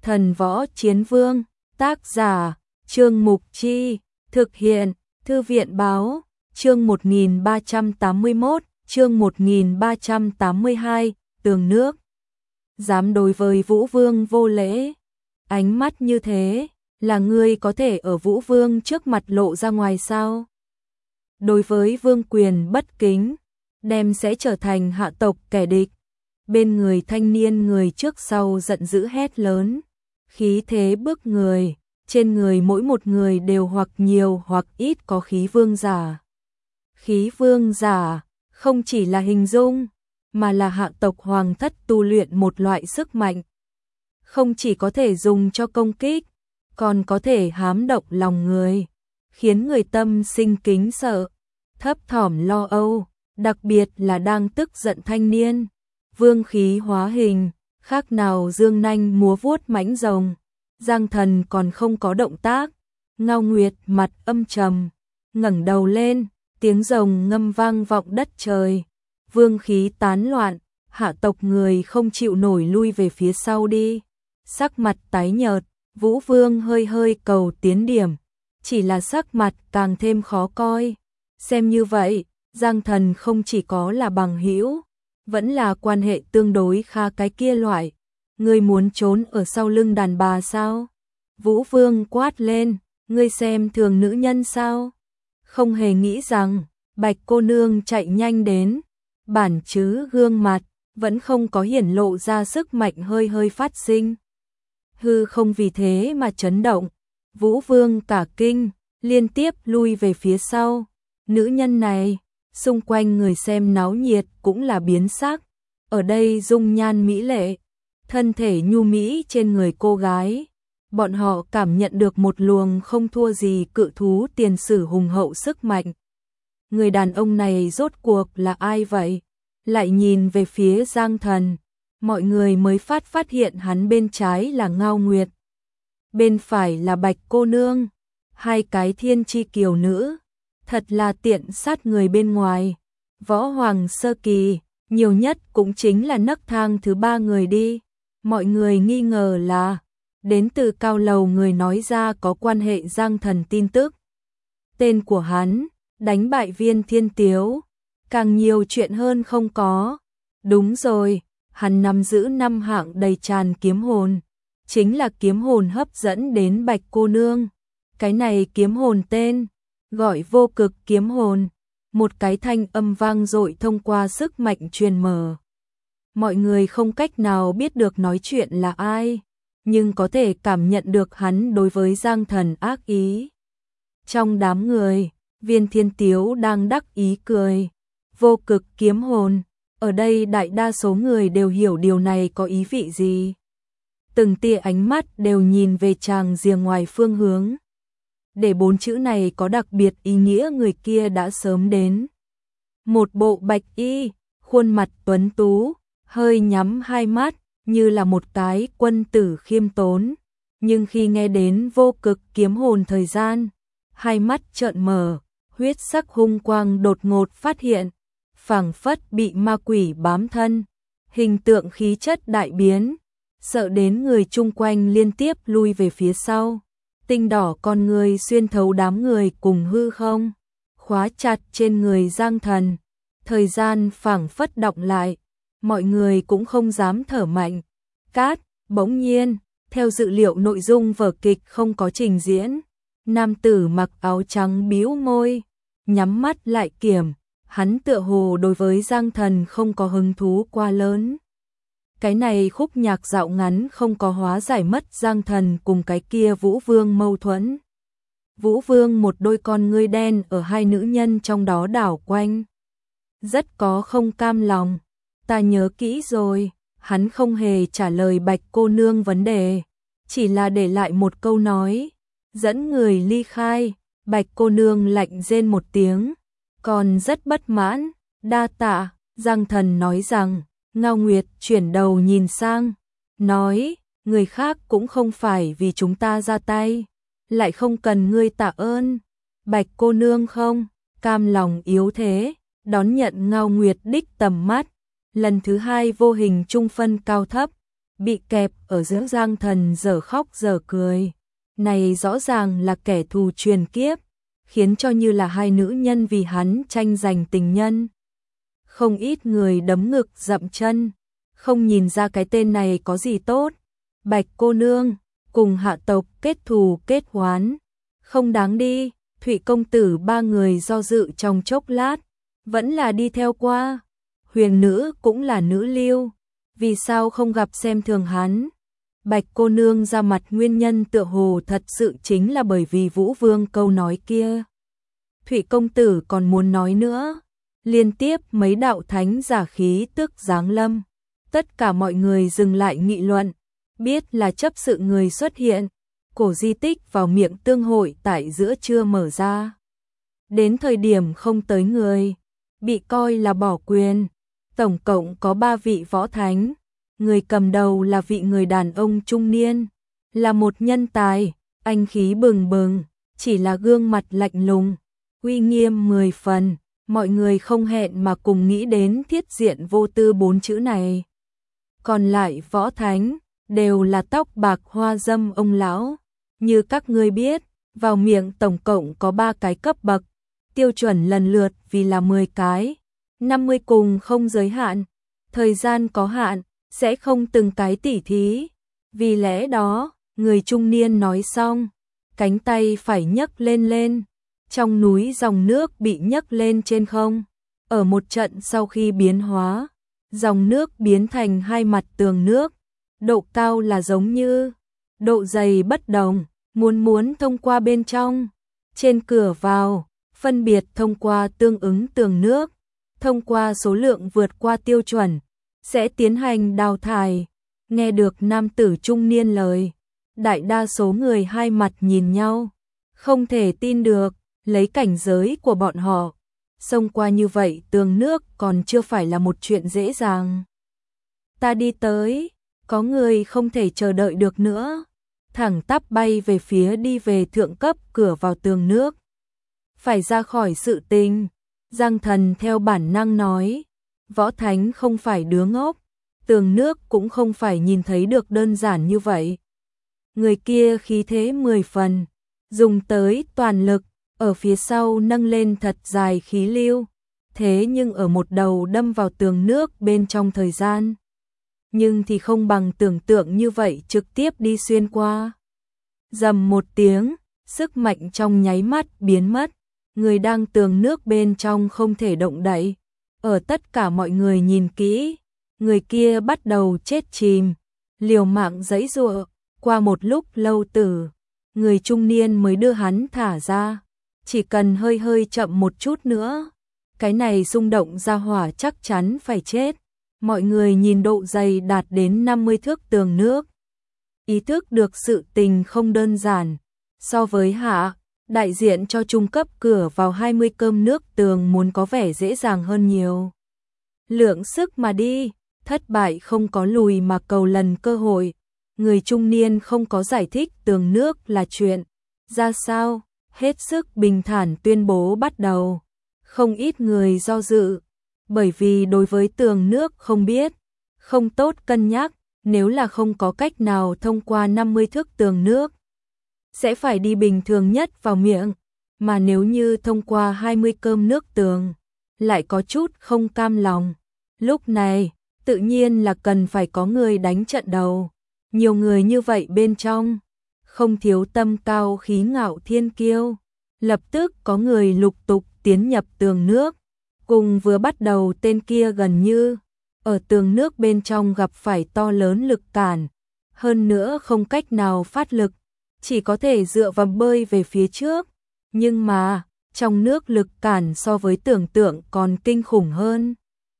Thần Võ Chiến Vương, tác giả, Trương Mục Chi, thực hiện, Thư viện Báo, chương 1381, chương 1382, tường nước. Dám đối với Vũ Vương vô lễ, ánh mắt như thế, là ngươi có thể ở Vũ Vương trước mặt lộ ra ngoài sao? Đối với vương quyền bất kính, đem sẽ trở thành hạ tộc kẻ địch. Bên người thanh niên người trước sau giận dữ hét lớn, khí thế bức người, trên người mỗi một người đều hoặc nhiều hoặc ít có khí vương giả. Khí vương giả không chỉ là hình dung, mà là hạ tộc hoàng thất tu luyện một loại sức mạnh. Không chỉ có thể dùng cho công kích, còn có thể hám động lòng người, khiến người tâm sinh kính sợ, thấp thỏm lo âu, đặc biệt là đang tức giận thanh niên. Vương khí hóa hình, khác nào dương nanh múa vuốt mãnh rồng. Giang Thần còn không có động tác, Ngao Nguyệt mặt âm trầm, ngẩng đầu lên, tiếng rồng ngâm vang vọng đất trời. Vương khí tán loạn, hạ tộc người không chịu nổi lui về phía sau đi. Sắc mặt tái nhợt, Vũ Vương hơi hơi cầu tiến điểm, chỉ là sắc mặt càng thêm khó coi. Xem như vậy, Giang Thần không chỉ có là bằng hữu, vẫn là quan hệ tương đối kha cái kia loại. Ngươi muốn trốn ở sau lưng đàn bà sao? Vũ Vương quát lên, ngươi xem thường nữ nhân sao? Không hề nghĩ rằng, Bạch cô nương chạy nhanh đến, bản chứ gương mặt, vẫn không có hiển lộ ra sức mạnh hơi hơi phát sinh. Hư không vì thế mà chấn động, Vũ Vương cả kinh, liên tiếp lui về phía sau. Nữ nhân này, xung quanh người xem náo nhiệt cũng là biến sắc, ở đây dung nhan mỹ lệ, thân thể nhu mỹ trên người cô gái. Bọn họ cảm nhận được một luồng không thua gì cự thú tiền sử hùng hậu sức mạnh. Người đàn ông này rốt cuộc là ai vậy? Lại nhìn về phía Giang Thần, mọi người mới phát hiện hắn bên trái là Ngao Nguyệt, bên phải là Bạch cô nương, hai cái thiên chi kiều nữ, thật là tiện sát người bên ngoài. Võ hoàng sơ kỳ, nhiều nhất cũng chính là nấc thang thứ 3 người đi. Mọi người nghi ngờ là đến từ cao lầu người nói ra có quan hệ Giang Thần tin tức. Tên của hắn, đánh bại Viên Thiên Tiếu, càng nhiều chuyện hơn không có. Đúng rồi, hắn nắm giữ 5 hạng đầy tràn kiếm hồn, chính là kiếm hồn hấp dẫn đến Bạch cô nương. Cái này kiếm hồn tên gọi Vô Cực kiếm hồn. Một cái thanh âm vang dội thông qua sức mạnh truyền mở. Mọi người không cách nào biết được nói chuyện là ai, nhưng có thể cảm nhận được hắn đối với Giang Thần ác ý. Trong đám người, Viên Thiên Tiếu đang đắc ý cười. Vô Cực kiếm hồn, ở đây đại đa số người đều hiểu điều này có ý vị gì. Từng tia ánh mắt đều nhìn về chàng rìa ngoài phương hướng. Để 4 chữ này có đặc biệt ý nghĩa người kia đã sớm đến. Một bộ bạch y, khuôn mặt tuấn tú, hơi nhắm hai mắt, như là một cái quân tử khiêm tốn. Nhưng khi nghe đến Vô Cực kiếm hồn thời gian, hai mắt trợn mở, huyết sắc hung quang đột ngột phát hiện, phảng phất bị ma quỷ bám thân, hình tượng khí chất đại biến, sợ đến người chung quanh liên tiếp lui về phía sau. Tinh đỏ con người xuyên thấu đám người cùng hư không, khóa chặt trên người Giang Thần. Thời gian phảng phất đọng lại, mọi người cũng không dám thở mạnh. Cát, bỗng nhiên, theo dự liệu nội dung vở kịch không có trình diễn. Nam tử mặc áo trắng bĩu môi, nhắm mắt lại kiểm, hắn tựa hồ đối với Giang Thần không có hứng thú quá lớn. Cái này khúc nhạc dạo ngắn không có hóa giải mất Giang Thần cùng cái kia Vũ Vương mâu thuẫn. Vũ Vương một đôi con ngươi đen ở hai nữ nhân trong đó đảo quanh. Rất có không cam lòng. Ta nhớ kỹ rồi, hắn không hề trả lời Bạch cô nương vấn đề, chỉ là để lại một câu nói, dẫn người ly khai. Bạch cô nương lạnh rên một tiếng, còn rất bất mãn. Đa tạ. Giang Thần nói rằng. Ngao Nguyệt chuyển đầu nhìn sang, nói, người khác cũng không phải vì chúng ta ra tay, lại không cần ngươi tạ ơn. Bạch cô nương không cam lòng yếu thế, đón nhận Ngao Nguyệt đích tầm mắt, lần thứ hai vô hình trung phân cao thấp, bị kẹp ở giữa. Giang Thần giờ khóc giờ cười. Này rõ ràng là kẻ thù truyền kiếp, khiến cho như là hai nữ nhân vì hắn tranh giành tình nhân. Không ít người đấm ngực dậm chân, không nhìn ra cái tên này có gì tốt. Bạch cô nương, cùng hạ tộc kết thù kết oán, không đáng đi. Thụy công tử ba người do dự trong chốc lát, vẫn là đi theo qua. Huyền nữ cũng là nữ lưu, vì sao không gặp xem thường hắn? Bạch cô nương ra mặt nguyên nhân tựa hồ thật sự chính là bởi vì Vũ Vương câu nói kia. Thụy công tử còn muốn nói nữa, liên tiếp mấy đạo thánh giả khí tức giáng lâm. Tất cả mọi người dừng lại nghị luận, biết là chấp sự người xuất hiện. Cổ di tích vào miệng tương hội tại giữa trưa mở ra. Đến thời điểm không tới người, bị coi là bỏ quyền. Tổng cộng có 3 vị võ thánh. Người cầm đầu là vị người đàn ông trung niên, là một nhân tài, anh khí bừng bừng, chỉ là gương mặt lạnh lùng, uy nghiêm 10 phần. Mọi người không hẹn mà cùng nghĩ đến thiết diện vô tư 4 chữ này. Còn lại võ thánh đều là tóc bạc hoa dâm ông lão. Như các ngươi biết, vào miệng tổng cộng có 3 cái cấp bậc, tiêu chuẩn lần lượt vì là 10 cái, 50 cùng không giới hạn, thời gian có hạn, sẽ không từng cái tỉ thí. Vì lẽ đó, người trung niên nói xong, cánh tay phải nhấc lên lên, trong núi dòng nước bị nhấc lên trên không. Ở một trận sau khi biến hóa, dòng nước biến thành 2 mặt tường nước, độ cao là giống như, độ dày bất đồng. Muốn thông qua bên trong, trên cửa vào, phân biệt thông qua tương ứng tường nước, thông qua số lượng vượt qua tiêu chuẩn, sẽ tiến hành đào thải. Nghe được nam tử trung niên lời, đại đa số người hai mặt nhìn nhau, không thể tin được, lấy cảnh giới của bọn họ, xông qua như vậy tường nước còn chưa phải là một chuyện dễ dàng. Ta đi tới, có người không thể chờ đợi được nữa. Thẳng tắp bay về phía đi về thượng cấp cửa vào tường nước. Phải ra khỏi sự tình, Giang Thần theo bản năng nói, võ thánh không phải đứa ngốc, tường nước cũng không phải nhìn thấy được đơn giản như vậy. Người kia khí thế 10 phần, dùng tới toàn lực, ở phía sau nâng lên thật dài khí lưu, thế nhưng ở một đầu đâm vào tường nước bên trong thời gian. Nhưng thì không bằng tưởng tượng như vậy trực tiếp đi xuyên qua. Rầm một tiếng, sức mạnh trong nháy mắt biến mất, người đang tường nước bên trong không thể động đậy. Ở tất cả mọi người nhìn kỹ, người kia bắt đầu chết chìm, liều mạng giãy giụa. Qua một lúc lâu người trung niên mới đưa hắn thả ra, chỉ cần hơi chậm một chút nữa, cái này rung động ra hỏa chắc chắn phải chết. Mọi người nhìn độ dày đạt đến 50 thước tường nước, ý thức được sự tình không đơn giản. So với hạ, đại diện cho trung cấp cửa vào 20 cơm nước tường muốn có vẻ dễ dàng hơn nhiều. Lượng sức mà đi, thất bại không có lùi mà cầu lần cơ hội. Người trung niên không có giải thích tường nước là chuyện ra sao, hết sức bình thản tuyên bố bắt đầu. Không ít người do dự, bởi vì đối với tường nước không biết, không tốt cân nhắc, nếu là không có cách nào thông qua 50 thước tường nước, sẽ phải đi bình thường nhất vào miệng, mà nếu như thông qua 20 cơm nước tường, lại có chút không cam lòng. Lúc này, tự nhiên là cần phải có người đánh trận đầu. Nhiều người như vậy bên trong, không thiếu tâm cao khí ngạo thiên kiêu. Lập tức có người lục tục tiến nhập tường nước, cùng vừa bắt đầu tên kia gần như ở tường nước bên trong gặp phải to lớn lực cản, hơn nữa không cách nào phát lực, chỉ có thể dựa vào bơi về phía trước. Nhưng mà, trong nước lực cản so với tưởng tượng còn kinh khủng hơn.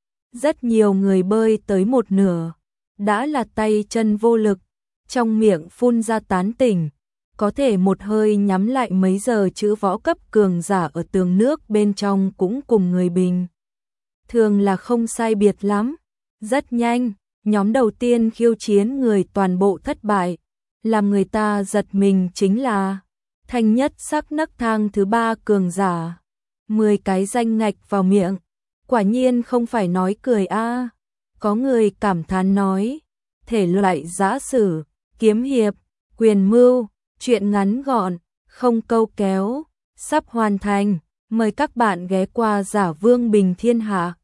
Rất nhiều người bơi tới một nửa, đã là tay chân vô lực, trong miệng phun ra tán tỉnh, có thể một hơi nhắm lại mấy giờ chữ võ cấp cường giả ở tường nước bên trong cũng cùng người bình thường là không sai biệt lắm. Rất nhanh, nhóm đầu tiên khiêu chiến người toàn bộ thất bại. Làm người ta giật mình chính là thanh nhất sắc nấc thang thứ 3 cường giả. 10 cái danh ngạch vào miệng, quả nhiên không phải nói cười a. Có người cảm thán nói, thể loại giã sử, kiếm hiệp, quyền mưu, truyện ngắn gọn, không câu kéo, sắp hoàn thành. Mời các bạn ghé qua Giả Vương Bình Thiên Hạ.